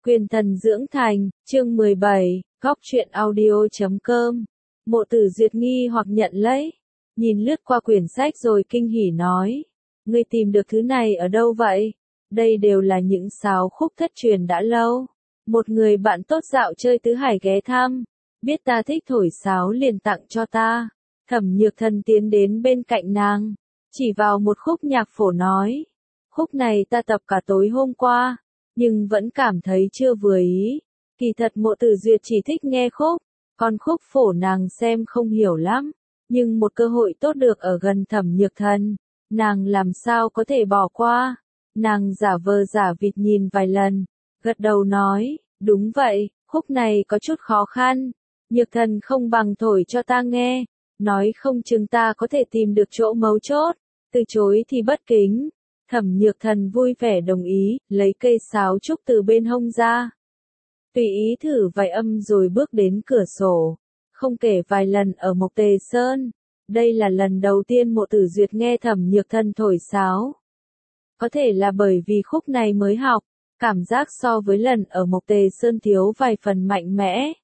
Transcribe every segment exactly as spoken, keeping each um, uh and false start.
Quyền thần dưỡng thành, chương mười bảy, góc truyện audio chấm com. Mộ Tử Duyệt nghi hoặc nhận lấy, nhìn lướt qua quyển sách rồi kinh hỉ nói, ngươi tìm được thứ này ở đâu vậy? Đây đều là những sáo khúc thất truyền đã lâu. Một người bạn tốt dạo chơi tứ hải ghé thăm, biết ta thích thổi sáo liền tặng cho ta. Thẩm Nhược Thần tiến đến bên cạnh nàng, chỉ vào một khúc nhạc phổ nói, khúc này ta tập cả tối hôm qua, nhưng vẫn cảm thấy chưa vừa ý. Kỳ thật Mộ Tử Duyệt chỉ thích nghe khúc, còn khúc phổ nàng xem không hiểu lắm, nhưng một cơ hội tốt được ở gần Thẩm Nhược Thần, nàng làm sao có thể bỏ qua. Nàng giả vờ giả vịt nhìn vài lần, gật đầu nói, đúng vậy, khúc này có chút khó khăn, Nhược Thần không bằng thổi cho ta nghe, nói không chừng ta có thể tìm được chỗ mấu chốt, từ chối thì bất kính. Thẩm Nhược Thần vui vẻ đồng ý, lấy cây sáo trúc từ bên hông ra. Tùy ý thử vài âm rồi bước đến cửa sổ. Không kể vài lần ở Mộc Tề Sơn, đây là lần đầu tiên Mộ Tử Duyệt nghe Thẩm Nhược Thần thổi sáo. Có thể là bởi vì khúc này mới học, cảm giác so với lần ở Mộc Tề Sơn thiếu vài phần mạnh mẽ.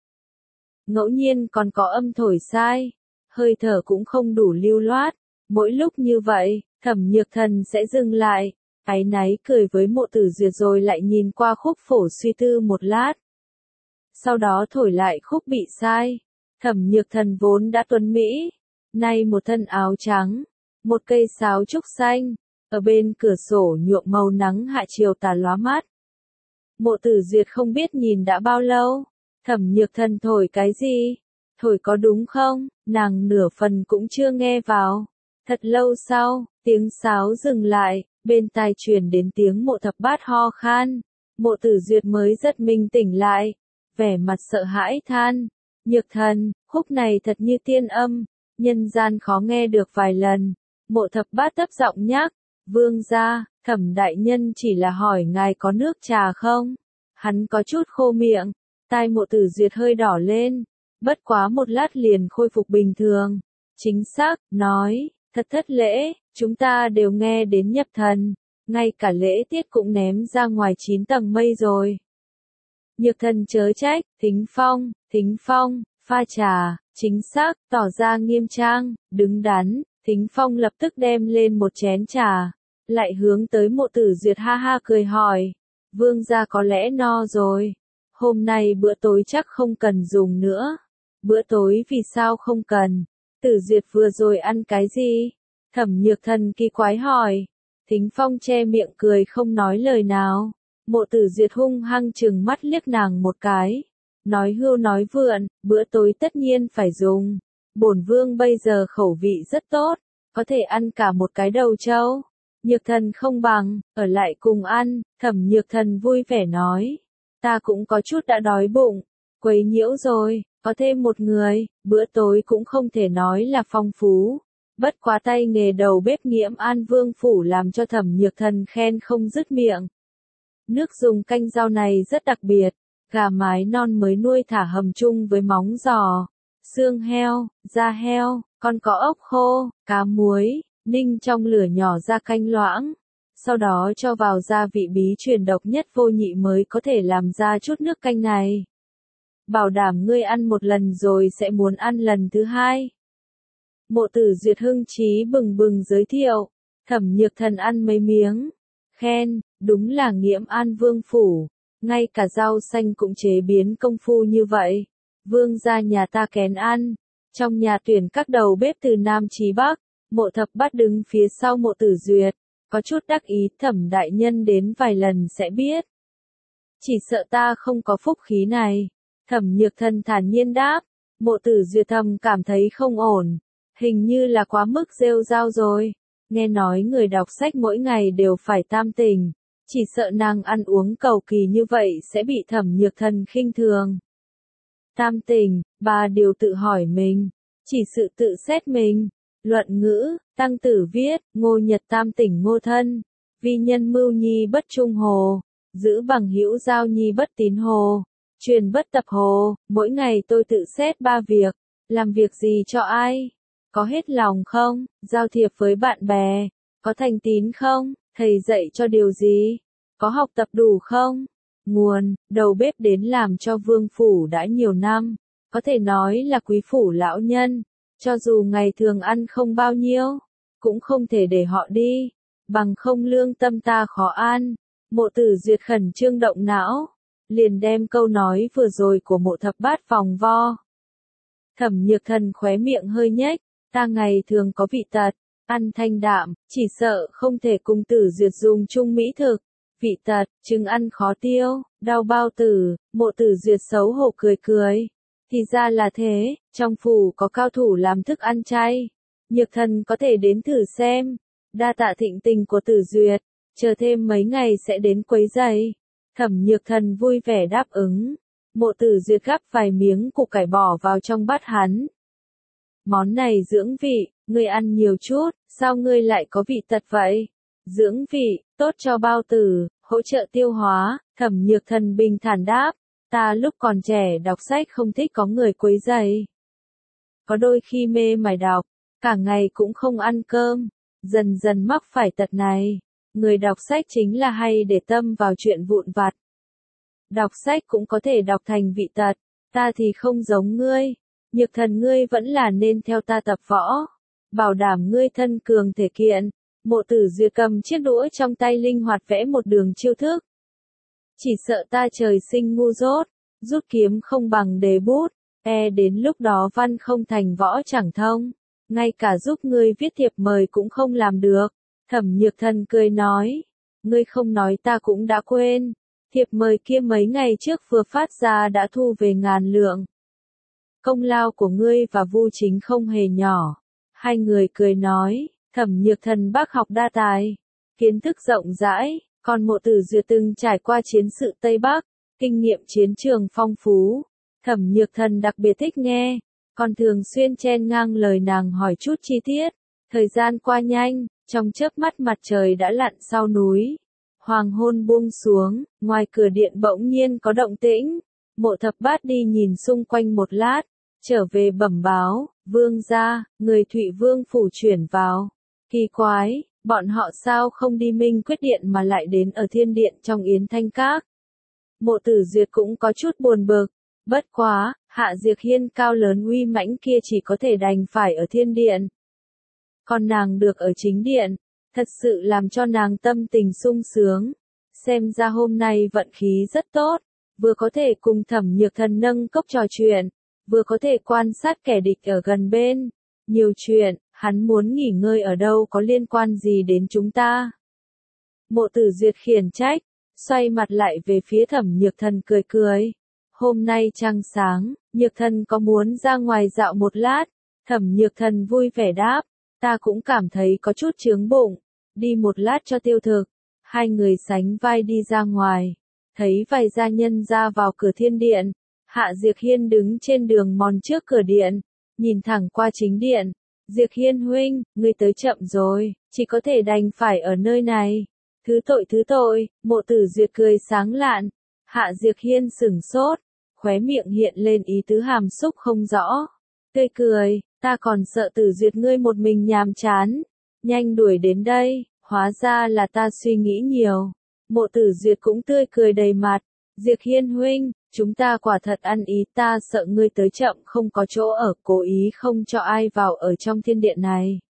Ngẫu nhiên còn có âm thổi sai, hơi thở cũng không đủ lưu loát, mỗi lúc như vậy, Thẩm Nhược Thần sẽ dừng lại, áy náy cười với Mộ Tử Duyệt rồi lại nhìn qua khúc phổ suy tư một lát. Sau đó thổi lại khúc bị sai. Thẩm Nhược Thần vốn đã tuấn mỹ, nay một thân áo trắng, một cây sáo trúc xanh, ở bên cửa sổ nhuộm màu nắng hạ chiều tà lóa mắt. Mộ Tử Duyệt không biết nhìn đã bao lâu, Thẩm Nhược Thần thổi cái gì, thổi có đúng không, nàng nửa phần cũng chưa nghe vào. Thật lâu sau, tiếng sáo dừng lại, bên tai truyền đến tiếng Mộ Thập Bát ho khan. Mộ Tử Duyệt mới giật mình tỉnh lại, vẻ mặt sợ hãi than, Nhược Thần, khúc này thật như tiên âm, nhân gian khó nghe được vài lần. Mộ Thập Bát thấp giọng nhắc, vương gia, Thẩm đại nhân chỉ là hỏi ngài có nước trà không? Hắn có chút khô miệng, tai Mộ Tử Duyệt hơi đỏ lên, bất quá một lát liền khôi phục bình thường. Chính xác, nói, thật thất lễ, chúng ta đều nghe đến nhập thần, ngay cả lễ tiết cũng ném ra ngoài chín tầng mây rồi. Nhược Thần chớ trách, Thính Phong, Thính Phong, pha trà, chính xác, tỏ ra nghiêm trang, đứng đắn. Thính Phong lập tức đem lên một chén trà, lại hướng tới Mộ Tử Duyệt ha ha cười hỏi, vương gia có lẽ no rồi, hôm nay bữa tối chắc không cần dùng nữa. Bữa tối vì sao không cần? Tử Duyệt vừa rồi ăn cái gì? Thẩm Nhược Thần kỳ quái hỏi. Thính Phong che miệng cười không nói lời nào. Mộ Tử Duyệt hung hăng trừng mắt liếc nàng một cái, nói hưu nói vượn, bữa tối tất nhiên phải dùng. Bổn vương bây giờ khẩu vị rất tốt, có thể ăn cả một cái đầu trâu. Nhược Thần không bằng, ở lại cùng ăn. Thẩm Nhược Thần vui vẻ nói, ta cũng có chút đã đói bụng, quấy nhiễu rồi, có thêm một người, bữa tối cũng không thể nói là phong phú. Bất quá tay nghề đầu bếp Nghiễm An Vương phủ làm cho Thẩm Nhược Thần khen không dứt miệng. Nước dùng canh rau này rất đặc biệt, gà mái non mới nuôi thả hầm chung với móng giò, xương heo, da heo, còn có ốc khô, cá muối, ninh trong lửa nhỏ ra canh loãng. Sau đó cho vào gia vị bí truyền độc nhất vô nhị mới có thể làm ra chút nước canh này. Bảo đảm ngươi ăn một lần rồi sẽ muốn ăn lần thứ hai. Mộ Tử Duyệt hưng trí bừng bừng giới thiệu, Thẩm Nhược Thần ăn mấy miếng, khen, đúng là Nghiễm An Vương phủ, ngay cả rau xanh cũng chế biến công phu như vậy. Vương gia nhà ta kén ăn, trong nhà tuyển các đầu bếp từ Nam chí Bắc. Mộ Thập Bát đứng phía sau Mộ Tử Duyệt, có chút đắc ý, Thẩm đại nhân đến vài lần sẽ biết. Chỉ sợ ta không có phúc khí này. Thẩm Nhược Thần thản nhiên đáp. Mộ Tử Duyệt thầm cảm thấy không ổn, hình như là quá mức rêu rao rồi. Nghe nói người đọc sách mỗi ngày đều phải tam tình, chỉ sợ nàng ăn uống cầu kỳ như vậy sẽ bị Thẩm Nhược Thần khinh thường. Tam tình, bà điều tự hỏi mình, chỉ sự tự xét mình. Luận ngữ, Tăng Tử viết, Ngô Nhật tam tỉnh ngô thân, vi nhân mưu nhi bất trung hồ, giữ bằng hữu giao nhi bất tín hồ, truyền bất tập hồ. Mỗi ngày tôi tự xét ba việc, làm việc gì cho ai, có hết lòng không, giao thiệp với bạn bè, có thành tín không, thầy dạy cho điều gì, có học tập đủ không, nguồn, đầu bếp đến làm cho vương phủ đã nhiều năm, có thể nói là quý phủ lão nhân, cho dù ngày thường ăn không bao nhiêu, cũng không thể để họ đi, bằng không lương tâm ta khó an. Mộ Tử Duyệt khẩn trương động não, liền đem câu nói vừa rồi của Mộ Thập Bát vòng vo. Thẩm Nhược Thần khóe miệng hơi nhếch, ta ngày thường có vị tật, ăn thanh đạm, chỉ sợ không thể cùng Tử Duyệt dùng chung mỹ thực. Vị tật, trứng ăn khó tiêu, đau bao tử. Mộ Tử Duyệt xấu hổ cười cười. Thì ra là thế, trong phủ có cao thủ làm thức ăn chay. Nhược Thần có thể đến thử xem. Đa tạ thịnh tình của Tử Duyệt, chờ thêm mấy ngày sẽ đến quấy giày. Thẩm Nhược Thần vui vẻ đáp ứng. Mộ Tử Duyệt gắp vài miếng củ cải bỏ vào trong bát hắn. Món này dưỡng vị, ngươi ăn nhiều chút, sao ngươi lại có vị tật vậy? Dưỡng vị, tốt cho bao tử, hỗ trợ tiêu hóa. Thẩm Nhược Thần bình thản đáp, ta lúc còn trẻ đọc sách không thích có người quấy rầy. Có đôi khi mê mải đọc, cả ngày cũng không ăn cơm, dần dần mắc phải tật này. Người đọc sách chính là hay để tâm vào chuyện vụn vặt. Đọc sách cũng có thể đọc thành vị tật, ta thì không giống ngươi. Nhược Thần ngươi vẫn là nên theo ta tập võ, bảo đảm ngươi thân cường thể kiện. Mộ Tử Duyệt cầm chiếc đũa trong tay linh hoạt vẽ một đường chiêu thức. Chỉ sợ ta trời sinh ngu dốt, rút kiếm không bằng đề bút, e đến lúc đó văn không thành võ chẳng thông, ngay cả giúp ngươi viết thiệp mời cũng không làm được. Thẩm Nhược Thần cười nói, ngươi không nói ta cũng đã quên, thiệp mời kia mấy ngày trước vừa phát ra đã thu về ngàn lượng. Công lao của ngươi và Vu Chính không hề nhỏ. Hai người cười nói, Thẩm Nhược Thần bác học đa tài, kiến thức rộng rãi, còn Mộ Tử Duyệt từng trải qua chiến sự Tây Bắc, kinh nghiệm chiến trường phong phú. Thẩm Nhược Thần đặc biệt thích nghe, còn thường xuyên chen ngang lời nàng hỏi chút chi tiết. Thời gian qua nhanh, trong chớp mắt mặt trời đã lặn sau núi. Hoàng hôn buông xuống, ngoài cửa điện bỗng nhiên có động tĩnh. Mộ Thập Bát đi nhìn xung quanh một lát, trở về bẩm báo, vương gia, người Thụy Vương phủ chuyển vào. Kỳ quái, bọn họ sao không đi Minh Quyết Điện mà lại đến ở Thiên Điện trong Yến Thanh Các. Mộ Tử Duyệt cũng có chút buồn bực, bất quá, Hạ Diệc Hiên cao lớn uy mãnh kia chỉ có thể đành phải ở Thiên Điện. Còn nàng được ở chính điện, thật sự làm cho nàng tâm tình sung sướng. Xem ra hôm nay vận khí rất tốt, vừa có thể cùng Thẩm Nhược Thần nâng cốc trò chuyện, vừa có thể quan sát kẻ địch ở gần bên. Nhiều chuyện, hắn muốn nghỉ ngơi ở đâu có liên quan gì đến chúng ta. Mộ Tử Duyệt khiển trách, xoay mặt lại về phía Thẩm Nhược Thần cười cười. Hôm nay trăng sáng, Nhược Thần có muốn ra ngoài dạo một lát? Thẩm Nhược Thần vui vẻ đáp, ta cũng cảm thấy có chút chướng bụng, đi một lát cho tiêu thực. Hai người sánh vai đi ra ngoài, thấy vài gia nhân ra vào cửa Thiên Điện. Hạ Diệc Hiên đứng trên đường mòn trước cửa điện, nhìn thẳng qua chính điện. Diệc Hiên huynh, ngươi tới chậm rồi, chỉ có thể đành phải ở nơi này. Thứ tội thứ tội. Mộ Tử Duyệt cười sáng lạn. Hạ Diệc Hiên sửng sốt, khóe miệng hiện lên ý tứ hàm xúc không rõ. Tươi cười, ta còn sợ Tử Duyệt ngươi một mình nhàm chán, nhanh đuổi đến đây, hóa ra là ta suy nghĩ nhiều. Mộ Tử Duyệt cũng tươi cười đầy mặt. Diệc Hiên huynh, chúng ta quả thật ăn ý, ta sợ ngươi tới chậm không có chỗ ở, cố ý không cho ai vào ở trong thiên điện này.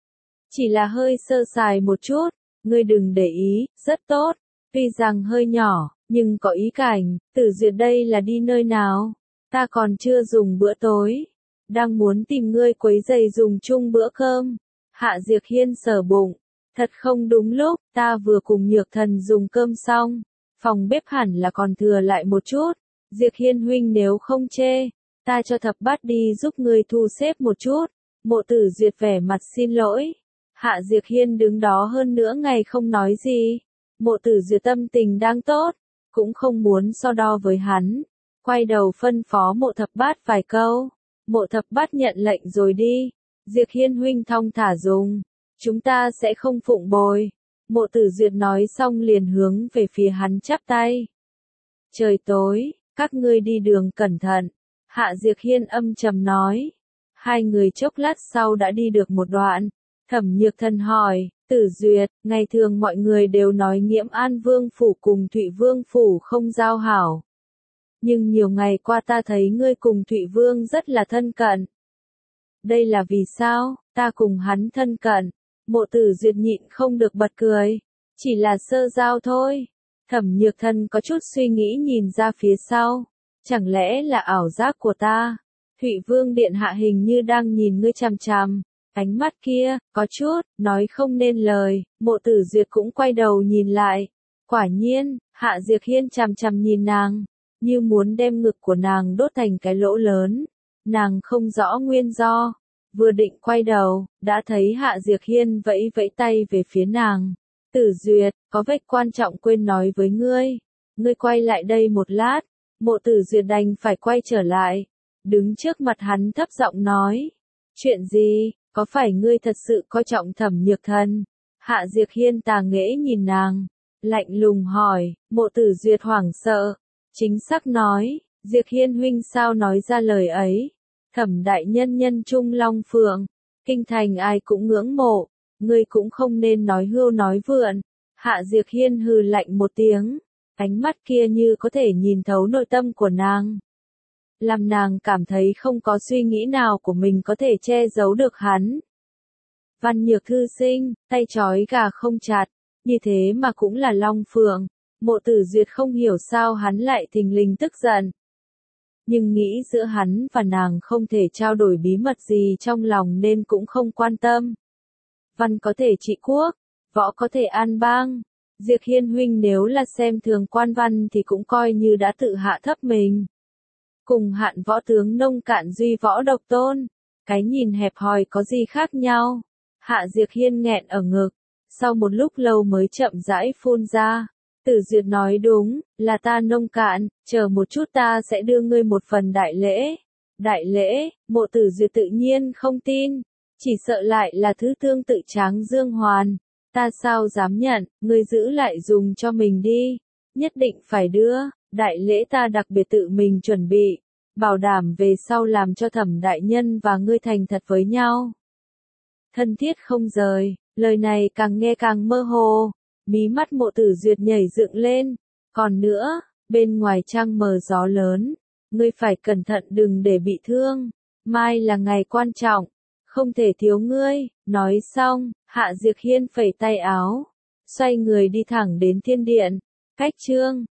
Chỉ là hơi sơ sài một chút, ngươi đừng để ý, rất tốt. Tuy rằng hơi nhỏ, nhưng có ý cảnh. Tử Duyệt đây là đi nơi nào? Ta còn chưa dùng bữa tối, đang muốn tìm ngươi quấy rầy dùng chung bữa cơm. Hạ Diệc Hiên sờ bụng, thật không đúng lúc, ta vừa cùng Nhược Thần dùng cơm xong, phòng bếp hẳn là còn thừa lại một chút. Diệc Hiên huynh nếu không chê, ta cho Thập Bát đi giúp ngươi thu xếp một chút. Mộ Tử Duyệt vẻ mặt xin lỗi. Hạ Diệc Hiên đứng đó hơn nửa ngày không nói gì. Mộ Tử Duyệt tâm tình đang tốt, cũng không muốn so đo với hắn. Quay đầu phân phó Mộ Thập Bát vài câu. Mộ Thập Bát nhận lệnh rồi đi. Diệc Hiên huynh thong thả dùng, chúng ta sẽ không phụng bồi. Mộ Tử Duyệt nói xong liền hướng về phía hắn chắp tay. Trời tối, các ngươi đi đường cẩn thận. Hạ Diệc Hiên âm trầm nói. Hai người chốc lát sau đã đi được một đoạn. Thẩm Nhược Thần hỏi, Tử Duyệt, ngày thường mọi người đều nói Nghiễm An Vương Phủ cùng Thụy Vương Phủ không giao hảo. Nhưng nhiều ngày qua ta thấy ngươi cùng Thụy Vương rất là thân cận. Đây là vì sao, ta cùng hắn thân cận? Mộ Tử Duyệt nhịn không được bật cười. Chỉ là sơ giao thôi. Thẩm Nhược Thần có chút suy nghĩ nhìn ra phía sau. Chẳng lẽ là ảo giác của ta? Thụy Vương điện hạ hình như đang nhìn ngươi chằm chằm. Ánh mắt kia, có chút, nói không nên lời, Mộ Tử Duyệt cũng quay đầu nhìn lại. Quả nhiên, Hạ Diệc Hiên chằm chằm nhìn nàng, như muốn đem ngực của nàng đốt thành cái lỗ lớn. Nàng không rõ nguyên do, vừa định quay đầu, đã thấy Hạ Diệc Hiên vẫy vẫy tay về phía nàng. Tử Duyệt, có việc quan trọng quên nói với ngươi. Ngươi quay lại đây một lát. Mộ Tử Duyệt đành phải quay trở lại. Đứng trước mặt hắn thấp giọng nói. Chuyện gì, có phải ngươi thật sự coi trọng Thẩm Nhược Thần? Hạ Diệc Hiên tà nghễ nhìn nàng. Lạnh lùng hỏi, Mộ Tử Duyệt hoảng sợ. Chính xác nói, Diệc Hiên huynh sao nói ra lời ấy? Thẩm đại nhân nhân trung long phượng. Kinh thành ai cũng ngưỡng mộ. Ngươi cũng không nên nói hưu nói vượn. Hạ Diệc Hiên hừ lạnh một tiếng. Ánh mắt kia như có thể nhìn thấu nội tâm của nàng. Làm nàng cảm thấy không có suy nghĩ nào của mình có thể che giấu được hắn. Văn Nhược thư sinh, tay trói gà không chặt, như thế mà cũng là long phượng. Mộ Tử Duyệt không hiểu sao hắn lại thình lình tức giận. Nhưng nghĩ giữa hắn và nàng không thể trao đổi bí mật gì trong lòng nên cũng không quan tâm. Văn có thể trị quốc, võ có thể an bang. Diệc Hiên huynh nếu là xem thường quan văn thì cũng coi như đã tự hạ thấp mình. Cùng hạn võ tướng nông cạn duy võ độc tôn, cái nhìn hẹp hòi có gì khác nhau? Hạ Diệc Hiên nghẹn ở ngực, sau một lúc lâu mới chậm rãi phun ra. Tử Duyệt nói đúng, là ta nông cạn, chờ một chút ta sẽ đưa ngươi một phần đại lễ. Đại lễ, Mộ Tử Duyệt tự nhiên không tin, chỉ sợ lại là thứ tương tự Tráng Dương Hoàn. Ta sao dám nhận, ngươi giữ lại dùng cho mình đi, nhất định phải đưa, đại lễ ta đặc biệt tự mình chuẩn bị, bảo đảm về sau làm cho Thẩm đại nhân và ngươi thành thật với nhau. Thân thiết không rời, lời này càng nghe càng mơ hồ, mí mắt Mộ Tử Duyệt nhảy dựng lên, còn nữa, bên ngoài trăng mờ gió lớn, ngươi phải cẩn thận đừng để bị thương, mai là ngày quan trọng, không thể thiếu ngươi. Nói xong, Hạ Diệc Hiên phẩy tay áo, xoay người đi thẳng đến thiên điện. Cách chương